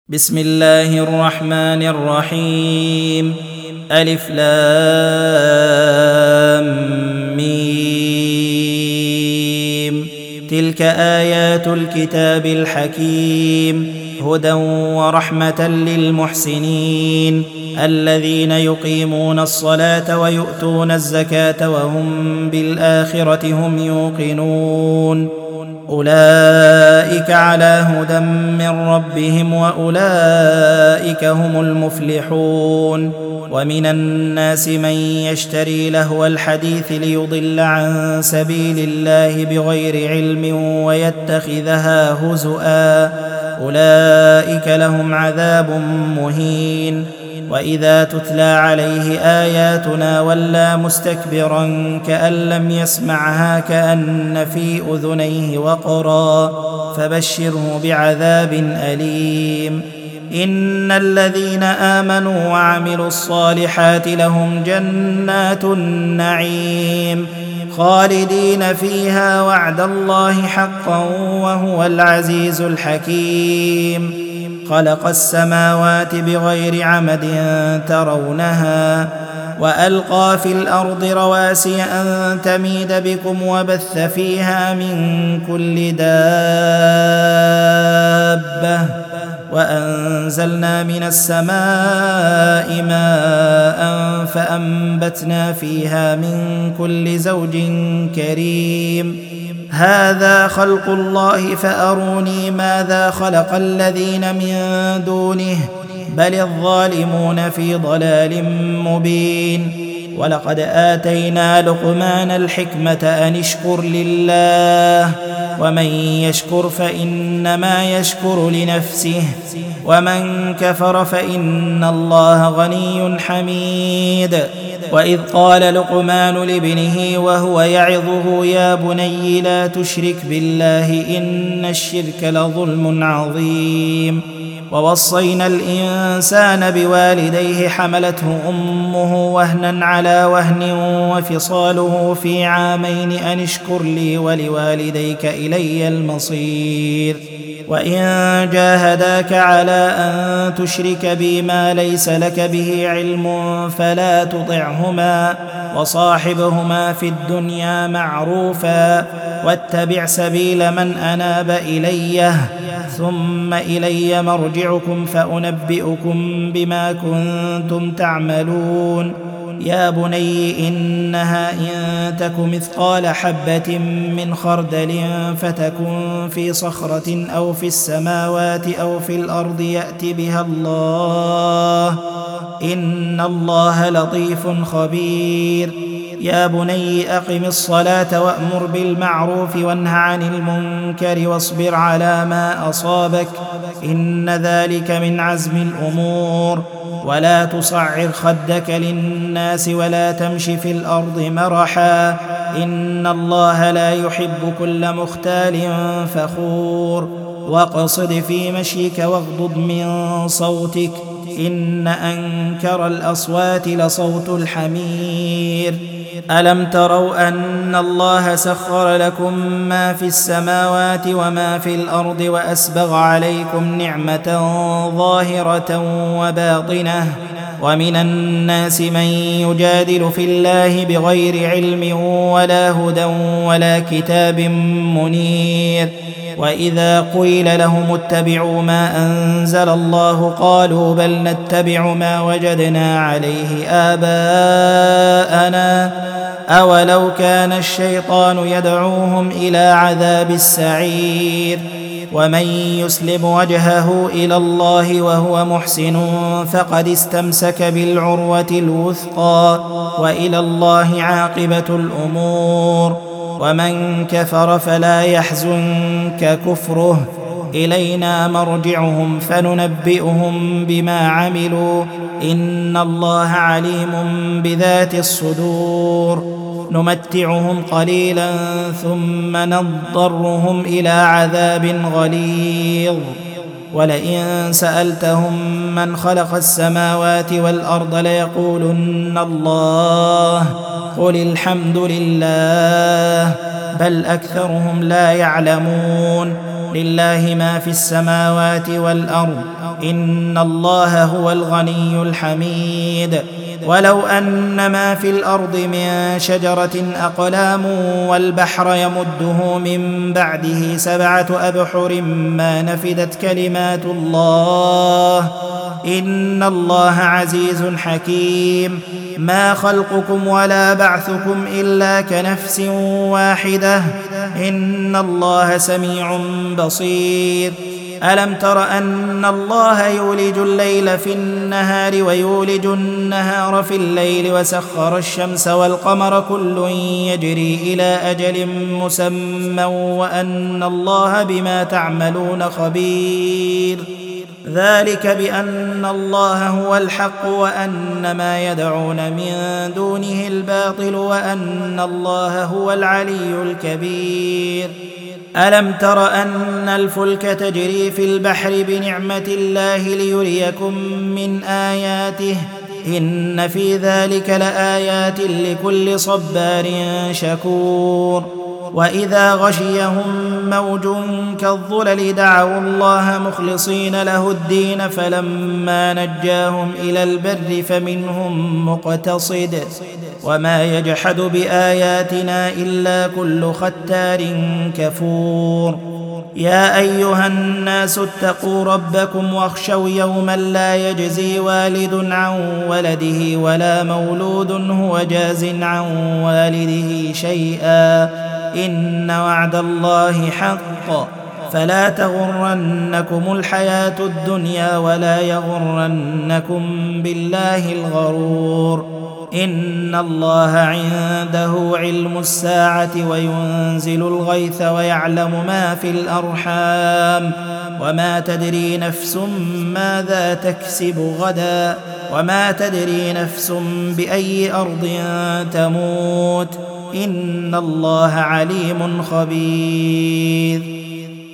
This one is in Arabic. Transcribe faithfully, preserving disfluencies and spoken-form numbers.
بسم الله الرحمن الرحيم. ألف لام ميم. تلك آيات الكتاب الحكيم هدى ورحمة للمحسنين الذين يقيمون الصلاة ويؤتون الزكاة وهم بالآخرة هم يوقنون أولئك على هدى من ربهم وأولئك هم المفلحون. ومن الناس من يشتري لهو الحديث ليضل عن سبيل الله بغير علم ويتخذها هزؤا أولئك لهم عذاب مهين. وإذا تتلى عليه آياتنا ولى مستكبرا كأن لم يسمعها كأن في أذنيه وقرا فبشره بعذاب أليم. إن الذين آمنوا وعملوا الصالحات لهم جنات النعيم خالدين فيها وعد الله حقا وهو العزيز الحكيم. خلق السماوات بغير عمد ترونها وألقى في الأرض رواسي أن تميد بكم وبث فيها من كل دابة وأنزلنا من السماء ماء فأنبتنا فيها من كل زوج كريم. هذا خلق الله فأروني ماذا خلق الذين من دونه بل الظالمون في ضلال مبين. ولقد آتينا لقمان الحكمة أن اشكر لله ومن يشكر فإنما يشكر لنفسه ومن كفر فإن الله غني حميد. وإذ قال لقمان لابنه وهو يعظه يا بني لا تشرك بالله إن الشرك لظلم عظيم. ووصينا الإنسان بوالديه حملته أمه وهنا على وهن وفصاله في عامين أن اشكر لي ولوالديك إلي المصير. وإن جاهداك على أن تشرك بي ما ليس لك به علم فلا تطعهما وصاحبهما في الدنيا معروفا واتبع سبيل من أناب إليه ثم إلي مرجعكم فأنبئكم بما كنتم تعملون. يا بني إنها إن تك مثقال حبة من خردل فتكن في صخرة أو في السماوات أو في الأرض يأت بها الله إن الله لطيف خبير. يا بني أقم الصلاة وأمر بالمعروف وانه عن المنكر واصبر على ما أصابك إن ذلك من عزم الأمور. ولا تصعر خدك للناس ولا تمش في الأرض مرحا إن الله لا يحب كل مختال فخور. واقصد في مشيك واغضض من صوتك إن أنكر الأصوات لصوت الحمير. ألم تروا أن الله سخر لكم ما في السماوات وما في الأرض وأسبغ عليكم نعمة ظاهرة وباطنة ومن الناس من يجادل في الله بغير علم ولا هدى ولا كتاب منير. وإذا قيل لهم اتبعوا ما أنزل الله قالوا بل نتبع ما وجدنا عليه آباءنا أولو كان الشيطان يدعوهم إلى عذاب السعير. ومن يسلم وجهه إلى الله وهو محسن فقد استمسك بالعروة الوثقى وإلى الله عاقبة الأمور. ومن كفر فلا يحزنك كفره إلينا مرجعهم فننبئهم بما عملوا إن الله عليم بذات الصدور. نمتعهم قليلا ثم نضطرهم إلى عذاب غليظ. ولئن سألتهم من خلق السماوات والأرض ليقولن الله قل الحمد لله بل أكثرهم لا يعلمون. لله ما في السماوات والأرض إن الله هو الغني الحميد. ولو أن ما في الأرض من شجرة أقلام والبحر يمده من بعده سبعة أبحر ما نفدت كلمات الله إن الله عزيز حكيم. ما خلقكم ولا بعثكم إلا كنفس واحدة إن الله سميع بصير. ألم تر أن الله يولج الليل في النهار ويولج النهار في الليل وسخر الشمس والقمر كل يجري إلى أجل مسمى وأن الله بما تعملون خبير. ذلك بأن الله هو الحق وأن ما يدعون من دونه الباطل وأن الله هو العلي الكبير. ألم تر أن الفلك تجري في البحر بنعمة الله ليريكم من آياته إن في ذلك لآيات لكل صبار شكور. وإذا غشيهم موج كالظلل دعوا الله مخلصين له الدين فلما نجاهم إلى البر فمنهم مقتصد وما يجحد بآياتنا إلا كل ختار كفور. يا أيها الناس اتقوا ربكم واخشوا يوما لا يجزي والد عن ولده ولا مولود هو جاز عن والده شيئا إن وعد الله حق فلا تغرنكم الحياة الدنيا ولا يغرنكم بالله الغرور. إن الله عنده علم الساعة وينزل الغيث ويعلم ما في الأرحام وما تدري نفس ماذا تكسب غدا وما تدري نفس بأي أرض تموت إن الله عليم خبير.